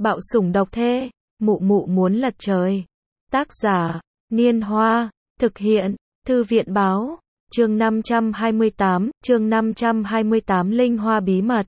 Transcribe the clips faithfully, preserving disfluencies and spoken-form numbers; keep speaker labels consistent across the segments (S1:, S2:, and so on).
S1: Bạo sủng độc thê, mụ mụ muốn lật trời. Tác giả, Niên Hoa, thực hiện, Thư viện Báo, chương năm trăm hai mươi tám, chương năm trăm hai mươi tám Linh Hoa bí mật.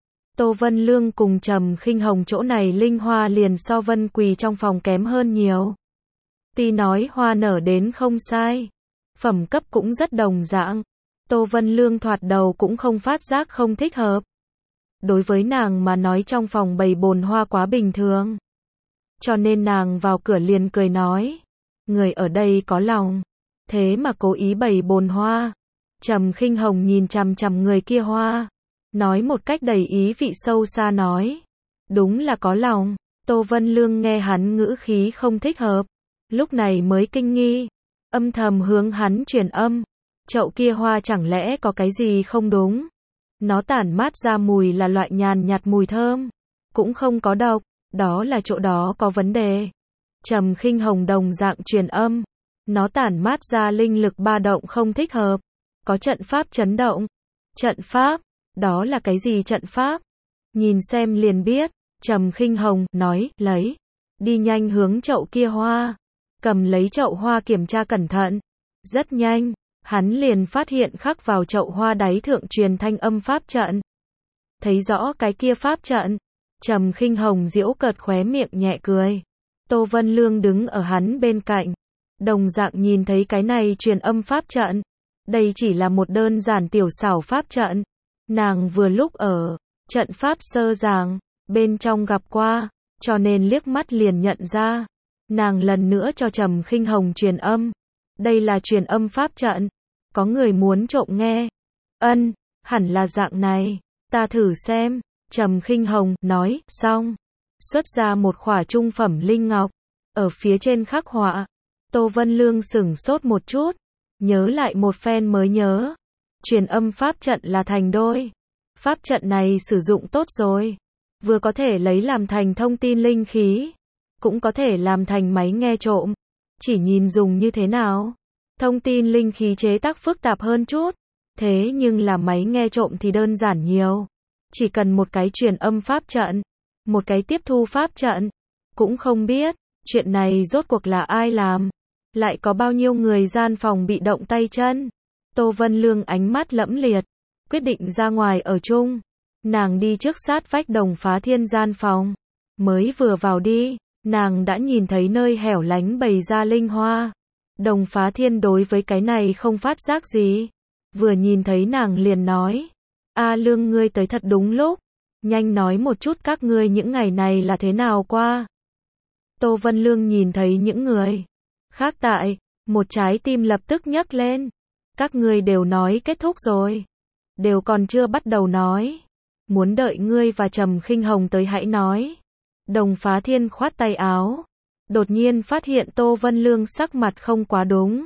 S1: Tô Vân Lương cùng Trầm Khinh Hồng chỗ này Linh Hoa liền so Vân Quỳ trong phòng kém hơn nhiều. Tuy nói hoa nở đến không sai, phẩm cấp cũng rất đồng dạng. Tô Vân Lương thoạt đầu cũng không phát giác không thích hợp. Đối với nàng mà nói trong phòng bày bồn hoa quá bình thường. Cho nên nàng vào cửa liền cười nói, người ở đây có lòng, thế mà cố ý bày bồn hoa. Trầm Khinh Hồng nhìn chằm chằm người kia hoa, nói một cách đầy ý vị sâu xa nói, đúng là có lòng. Tô Vân Lương nghe hắn ngữ khí không thích hợp, lúc này mới kinh nghi, âm thầm hướng hắn truyền âm, chậu kia hoa chẳng lẽ có cái gì không đúng? Nó tản mát ra mùi là loại nhàn nhạt mùi thơm, cũng không có độc, đó là chỗ đó có vấn đề. Trầm Khinh Hồng đồng dạng truyền âm, nó tản mát ra linh lực ba động không thích hợp, có trận pháp chấn động. Trận pháp? Đó là cái gì trận pháp? Nhìn xem liền biết. Trầm Khinh Hồng nói, lấy, đi nhanh hướng chậu kia hoa, cầm lấy chậu hoa kiểm tra cẩn thận. Rất nhanh, hắn liền phát hiện khắc vào chậu hoa đáy thượng truyền thanh âm pháp trận. Thấy rõ cái kia pháp trận, Trầm Khinh Hồng giễu cợt khóe miệng nhẹ cười. Tô Vân Lương đứng ở hắn bên cạnh, đồng dạng nhìn thấy cái này truyền âm pháp trận. Đây chỉ là một đơn giản tiểu xảo pháp trận. Nàng vừa lúc ở trận pháp sơ giảng bên trong gặp qua, cho nên liếc mắt liền nhận ra. Nàng lần nữa cho Trầm Khinh Hồng truyền âm. Đây là truyền âm pháp trận, có người muốn trộm nghe. Ân, hẳn là dạng này, ta thử xem. Trầm Khinh Hồng nói, xong, xuất ra một khỏa trung phẩm linh ngọc, ở phía trên khắc họa. Tô Vân Lương sửng sốt một chút, nhớ lại một phen mới nhớ, truyền âm pháp trận là thành đôi. Pháp trận này sử dụng tốt rồi, vừa có thể lấy làm thành thông tin linh khí, cũng có thể làm thành máy nghe trộm. Chỉ nhìn dùng như thế nào, thông tin linh khí chế tác phức tạp hơn chút, thế nhưng là máy nghe trộm thì đơn giản nhiều. Chỉ cần một cái truyền âm pháp trận, một cái tiếp thu pháp trận. Cũng không biết, chuyện này rốt cuộc là ai làm, lại có bao nhiêu người gian phòng bị động tay chân. Tô Vân Lương ánh mắt lẫm liệt, quyết định ra ngoài ở chung. Nàng đi trước sát vách Đồng Phá Thiên gian phòng, mới vừa vào đi, nàng đã nhìn thấy nơi hẻo lánh bày ra linh hoa. Đồng Phá Thiên đối với cái này không phát giác gì, vừa nhìn thấy nàng liền nói, A Lương ngươi tới thật đúng lúc, nhanh nói một chút các ngươi những ngày này là thế nào qua. Tô Vân Lương nhìn thấy những người khác tại, một trái tim lập tức nhấc lên. Các ngươi đều nói kết thúc rồi, đều còn chưa bắt đầu nói, muốn đợi ngươi và Trầm Khinh Hồng tới hãy nói. Đồng Phá Thiên khoát tay áo, đột nhiên phát hiện Tô Vân Lương sắc mặt không quá đúng,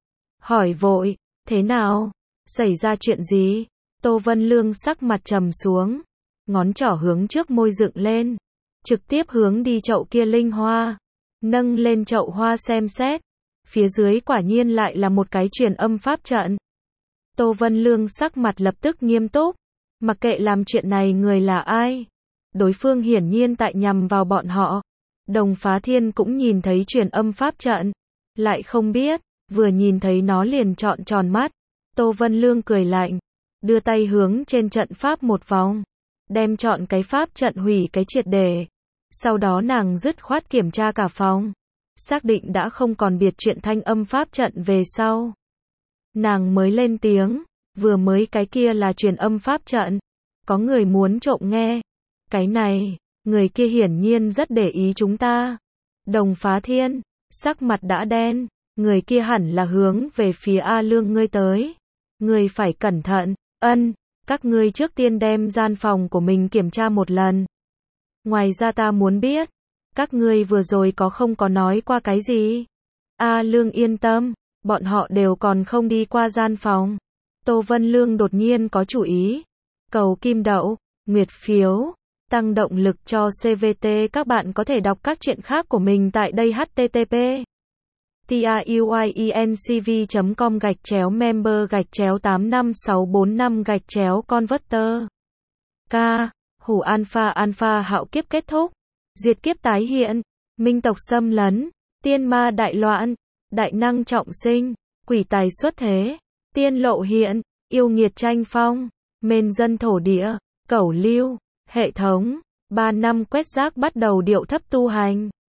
S1: hỏi vội, thế nào, xảy ra chuyện gì? Tô Vân Lương sắc mặt trầm xuống, ngón trỏ hướng trước môi dựng lên, trực tiếp hướng đi chậu kia linh hoa, nâng lên chậu hoa xem xét, phía dưới quả nhiên lại là một cái truyền âm pháp trận. Tô Vân Lương sắc mặt lập tức nghiêm túc, mặc kệ làm chuyện này người là ai, đối phương hiển nhiên tại nhằm vào bọn họ. Đồng Phá Thiên cũng nhìn thấy truyền âm pháp trận, lại không biết, vừa nhìn thấy nó liền trọn tròn mắt. Tô Vân Lương cười lạnh, đưa tay hướng trên trận pháp một vòng, đem chọn cái pháp trận hủy cái triệt để. Sau đó nàng dứt khoát kiểm tra cả phòng, xác định đã không còn biệt chuyện thanh âm pháp trận về sau. Nàng mới lên tiếng, vừa mới cái kia là truyền âm pháp trận, có người muốn trộm nghe. Cái này, người kia hiển nhiên rất để ý chúng ta. Đồng Phá Thiên, sắc mặt đã đen, người kia hẳn là hướng về phía A Lương ngươi tới. Ngươi phải cẩn thận. Ân, các ngươi trước tiên đem gian phòng của mình kiểm tra một lần. Ngoài ra ta muốn biết, các ngươi vừa rồi có không có nói qua cái gì? A Lương yên tâm, bọn họ đều còn không đi qua gian phòng. Tô Vân Lương đột nhiên có chủ ý. Cầu kim đậu, nguyệt phiếu, tăng động lực cho xê vê tê. Các bạn có thể đọc các chuyện khác của mình tại đây h t t p truyencv chấm com gạch chéo member gạch chéo tám năm sáu bốn năm gạch chéo converter. K. Hủ alpha alpha hạo kiếp kết thúc. diệt kiếp tái hiện, minh tộc xâm lấn, tiên ma đại loạn, đại năng trọng sinh, quỷ tài xuất thế, tiên lộ hiện, yêu nghiệt tranh phong, mên dân thổ địa, cẩu lưu, hệ thống, ba năm quét rác bắt đầu điệu thấp tu hành.